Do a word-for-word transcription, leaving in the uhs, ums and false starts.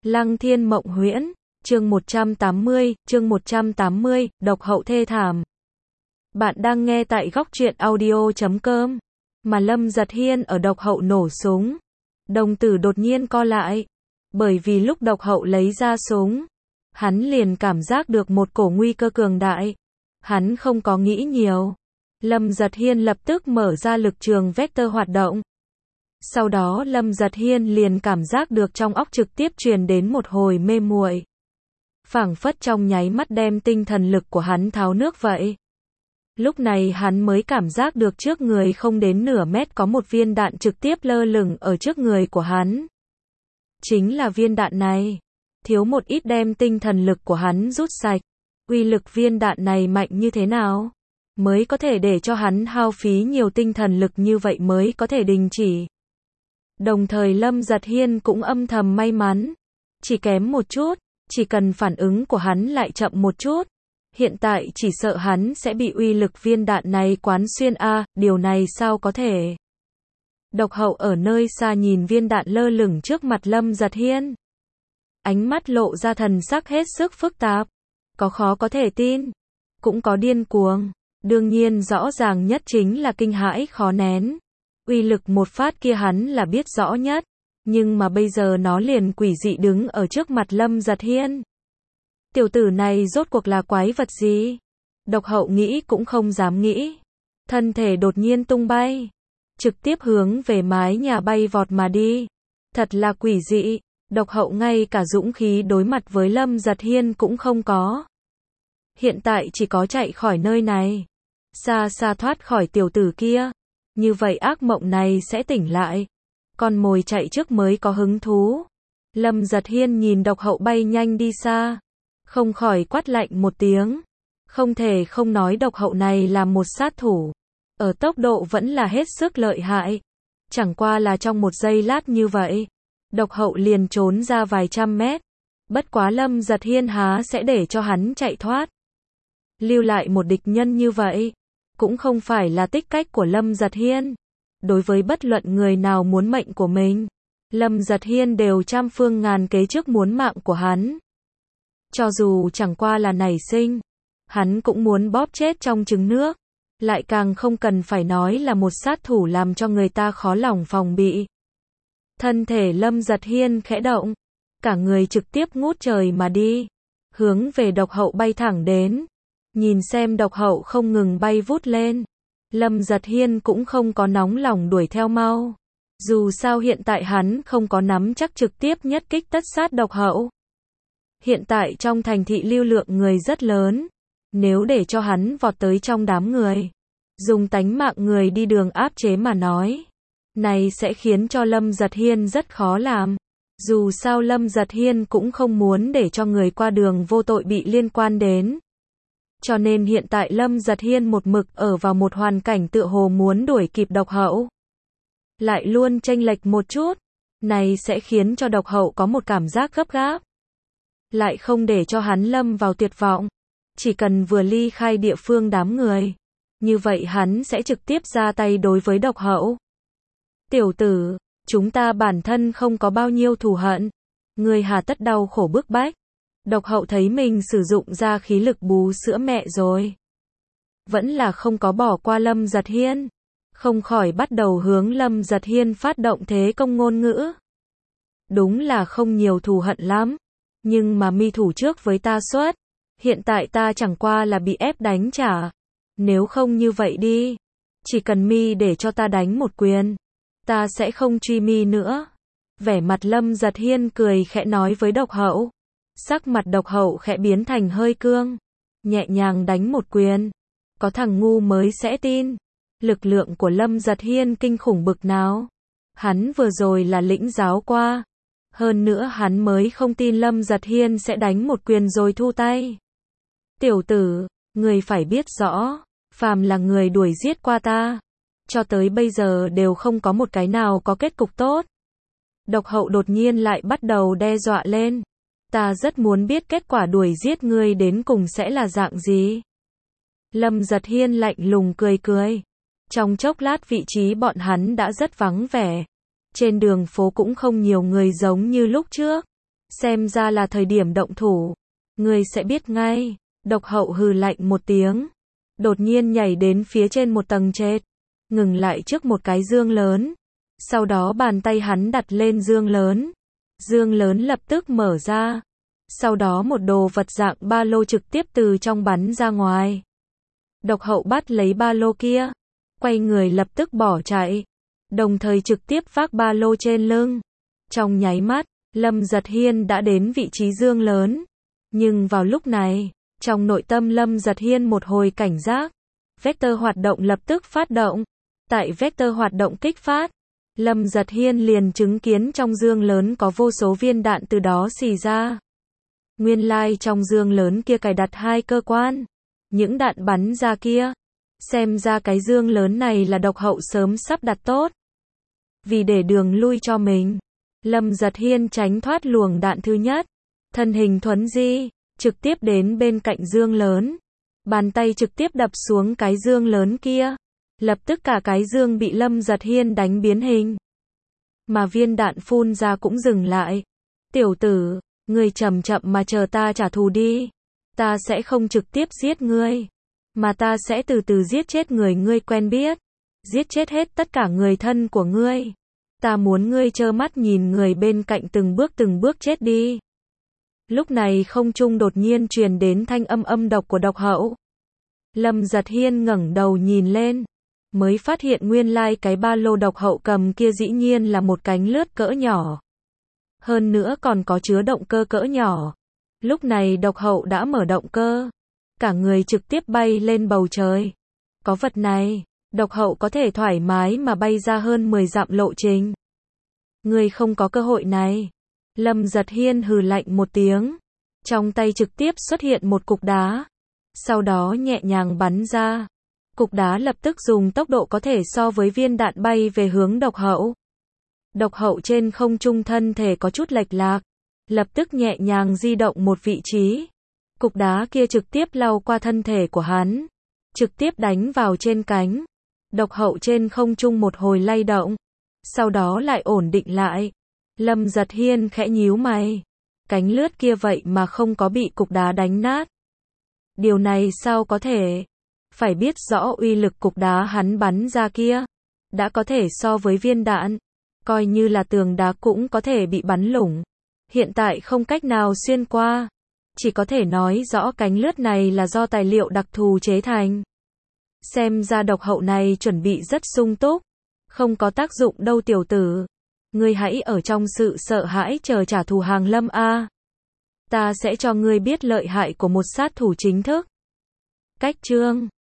Lăng Thiên Mộng Huyễn, chương một trăm tám mươi, chương một trăm tám mươi, độc hậu thê thảm. Bạn đang nghe tại góc truyện audio chấm com. Mà Lâm Giật Hiên ở độc hậu nổ súng. Đồng tử đột nhiên co lại. Bởi vì lúc độc hậu lấy ra súng, hắn liền cảm giác được một cổ nguy cơ cường đại. Hắn không có nghĩ nhiều. Lâm Giật Hiên lập tức mở ra lực trường vector hoạt động. Sau đó Lâm Giật Hiên liền cảm giác được trong óc trực tiếp truyền đến một hồi mê muội. Phảng phất trong nháy mắt đem tinh thần lực của hắn tháo nước vậy. Lúc này hắn mới cảm giác được trước người không đến nửa mét có một viên đạn trực tiếp lơ lửng ở trước người của hắn. Chính là viên đạn này. Thiếu một ít đem tinh thần lực của hắn rút sạch. Uy lực viên đạn này mạnh như thế nào? Mới có thể để cho hắn hao phí nhiều tinh thần lực như vậy mới có thể đình chỉ. Đồng thời Lâm Giật Hiên cũng âm thầm may mắn. Chỉ kém một chút, chỉ cần phản ứng của hắn lại chậm một chút. Hiện tại chỉ sợ hắn sẽ bị uy lực viên đạn này quán xuyên a, điều này sao có thể. Độc hậu ở nơi xa nhìn viên đạn lơ lửng trước mặt Lâm Giật Hiên. Ánh mắt lộ ra thần sắc hết sức phức tạp. Có khó có thể tin, cũng có điên cuồng. Đương nhiên rõ ràng nhất chính là kinh hãi khó nén. Uy lực một phát kia hắn là biết rõ nhất. Nhưng mà bây giờ nó liền quỷ dị đứng ở trước mặt Lâm Giật Hiên. Tiểu tử này rốt cuộc là quái vật gì? Độc hậu nghĩ cũng không dám nghĩ. Thân thể đột nhiên tung bay. Trực tiếp hướng về mái nhà bay vọt mà đi. Thật là quỷ dị. Độc hậu ngay cả dũng khí đối mặt với Lâm Giật Hiên cũng không có. Hiện tại chỉ có chạy khỏi nơi này. Xa xa thoát khỏi tiểu tử kia. Như vậy ác mộng này sẽ tỉnh lại. Con mồi chạy trước mới có hứng thú. Lâm Giật Hiên nhìn độc hậu bay nhanh đi xa. Không khỏi quát lạnh một tiếng. Không thể không nói độc hậu này là một sát thủ. Ở tốc độ vẫn là hết sức lợi hại. Chẳng qua là trong một giây lát như vậy. Độc hậu liền trốn ra vài trăm mét. Bất quá Lâm Giật Hiên há sẽ để cho hắn chạy thoát. Lưu lại một địch nhân như vậy. Cũng không phải là tích cách của Lâm Giật Hiên. Đối với bất luận người nào muốn mệnh của mình, Lâm Giật Hiên đều trăm phương ngàn kế trước muốn mạng của hắn. Cho dù chẳng qua là nảy sinh, hắn cũng muốn bóp chết trong trứng nước. Lại càng không cần phải nói là một sát thủ làm cho người ta khó lòng phòng bị. Thân thể Lâm Giật Hiên khẽ động, cả người trực tiếp ngút trời mà đi, hướng về độc hậu bay thẳng đến. Nhìn xem độc hậu không ngừng bay vút lên, Lâm Giật Hiên cũng không có nóng lòng đuổi theo mau. Dù sao hiện tại hắn không có nắm chắc trực tiếp nhất kích tất sát độc hậu. Hiện tại trong thành thị lưu lượng người rất lớn. Nếu để cho hắn vọt tới trong đám người, dùng tánh mạng người đi đường áp chế mà nói, này sẽ khiến cho Lâm Giật Hiên rất khó làm. Dù sao Lâm Giật Hiên cũng không muốn để cho người qua đường vô tội bị liên quan đến. Cho nên hiện tại Lâm Giật Hiên một mực ở vào một hoàn cảnh tựa hồ muốn đuổi kịp độc hậu. Lại luôn chênh lệch một chút. Này sẽ khiến cho độc hậu có một cảm giác gấp gáp. Lại không để cho hắn lâm vào tuyệt vọng. Chỉ cần vừa ly khai địa phương đám người. Như vậy hắn sẽ trực tiếp ra tay đối với độc hậu. Tiểu tử, chúng ta bản thân không có bao nhiêu thù hận. Người hà tất đau khổ bức bách. Độc hậu thấy mình sử dụng ra khí lực bú sữa mẹ rồi. Vẫn là không có bỏ qua Lâm Giật Hiên. Không khỏi bắt đầu hướng Lâm Giật Hiên phát động thế công ngôn ngữ. Đúng là không nhiều thù hận lắm. Nhưng mà mi thủ trước với ta suốt. Hiện tại ta chẳng qua là bị ép đánh trả. Nếu không như vậy đi. Chỉ cần mi để cho ta đánh một quyền. Ta sẽ không truy mi nữa. Vẻ mặt Lâm Giật Hiên cười khẽ nói với độc hậu. Sắc mặt độc hậu khẽ biến thành hơi cương. Nhẹ nhàng đánh một quyền. Có thằng ngu mới sẽ tin. Lực lượng của Lâm Giật Hiên kinh khủng bực nào. Hắn vừa rồi là lĩnh giáo qua. Hơn nữa hắn mới không tin Lâm Giật Hiên sẽ đánh một quyền rồi thu tay. Tiểu tử, người phải biết rõ. Phàm là người đuổi giết qua ta. Cho tới bây giờ đều không có một cái nào có kết cục tốt. Độc hậu đột nhiên lại bắt đầu đe dọa lên. Ta rất muốn biết kết quả đuổi giết ngươi đến cùng sẽ là dạng gì. Lâm Giật Hiên lạnh lùng cười cười. Trong chốc lát vị trí bọn hắn đã rất vắng vẻ. Trên đường phố cũng không nhiều người giống như lúc trước. xem ra là thời điểm động thủ. Ngươi sẽ biết ngay. Độc hậu hừ lạnh một tiếng. Đột nhiên nhảy đến phía trên một tầng trệt. Ngừng lại trước một cái dương lớn. Sau đó bàn tay hắn đặt lên dương lớn. Dương lớn lập tức mở ra. Sau đó một đồ vật dạng ba lô trực tiếp từ trong bắn ra ngoài. Độc hậu bắt lấy ba lô kia. Quay người lập tức bỏ chạy. Đồng thời trực tiếp vác ba lô trên lưng. Trong nháy mắt, Lâm Giật Hiên đã đến vị trí dương lớn. Nhưng vào lúc này, trong nội tâm Lâm Giật Hiên một hồi cảnh giác. Vector hoạt động lập tức phát động. Tại vector hoạt động kích phát, Lâm Giật Hiên liền chứng kiến trong dương lớn có vô số viên đạn từ đó xì ra. Nguyên lai like trong dương lớn kia cài đặt hai cơ quan. Những đạn bắn ra kia. Xem ra cái dương lớn này là độc hậu sớm sắp đặt tốt. Vì để đường lui cho mình, Lâm Giật Hiên tránh thoát luồng đạn thứ nhất. Thân hình thuấn di, trực tiếp đến bên cạnh dương lớn. Bàn tay trực tiếp đập xuống cái dương lớn kia. Lập tức cả cái dương bị Lâm Giật Hiên đánh biến hình. Mà viên đạn phun ra cũng dừng lại. Tiểu tử, ngươi chậm chậm mà chờ ta trả thù đi. Ta sẽ không trực tiếp giết ngươi. Mà ta sẽ từ từ giết chết người ngươi quen biết. Giết chết hết tất cả người thân của ngươi. Ta muốn ngươi trơ mắt nhìn người bên cạnh từng bước từng bước chết đi. Lúc này không trung đột nhiên truyền đến thanh âm âm độc của độc hậu. Lâm Giật Hiên ngẩng đầu nhìn lên. Mới phát hiện nguyên lai like cái ba lô độc hậu cầm kia dĩ nhiên là một cánh lướt cỡ nhỏ. Hơn nữa còn có chứa động cơ cỡ nhỏ. Lúc này độc hậu đã mở động cơ. Cả người trực tiếp bay lên bầu trời. Có vật này, độc hậu có thể thoải mái mà bay ra hơn mười dặm lộ trình. Người không có cơ hội này. Lâm Giật Hiên hừ lạnh một tiếng. Trong tay trực tiếp xuất hiện một cục đá. Sau đó nhẹ nhàng bắn ra. Cục đá lập tức dùng tốc độ có thể so với viên đạn bay về hướng độc hậu. Độc hậu trên không trung thân thể có chút lệch lạc. Lập tức nhẹ nhàng di động một vị trí. Cục đá kia trực tiếp lao qua thân thể của hắn. Trực tiếp đánh vào trên cánh. Độc hậu trên không trung một hồi lay động. Sau đó lại ổn định lại. Lâm Giật Hiên khẽ nhíu mày. Cánh lướt kia vậy mà không có bị cục đá đánh nát. Điều này sao có thể? Phải biết rõ uy lực cục đá hắn bắn ra kia. Đã có thể so với viên đạn. Coi như là tường đá cũng có thể bị bắn lủng. Hiện tại không cách nào xuyên qua. Chỉ có thể nói rõ cánh lướt này là do tài liệu đặc thù chế thành. Xem ra độc hậu này chuẩn bị rất sung túc. Không có tác dụng đâu tiểu tử. Ngươi hãy ở trong sự sợ hãi chờ trả thù hàng Lâm a. Ta sẽ cho ngươi biết lợi hại của một sát thủ chính thức. Cách chương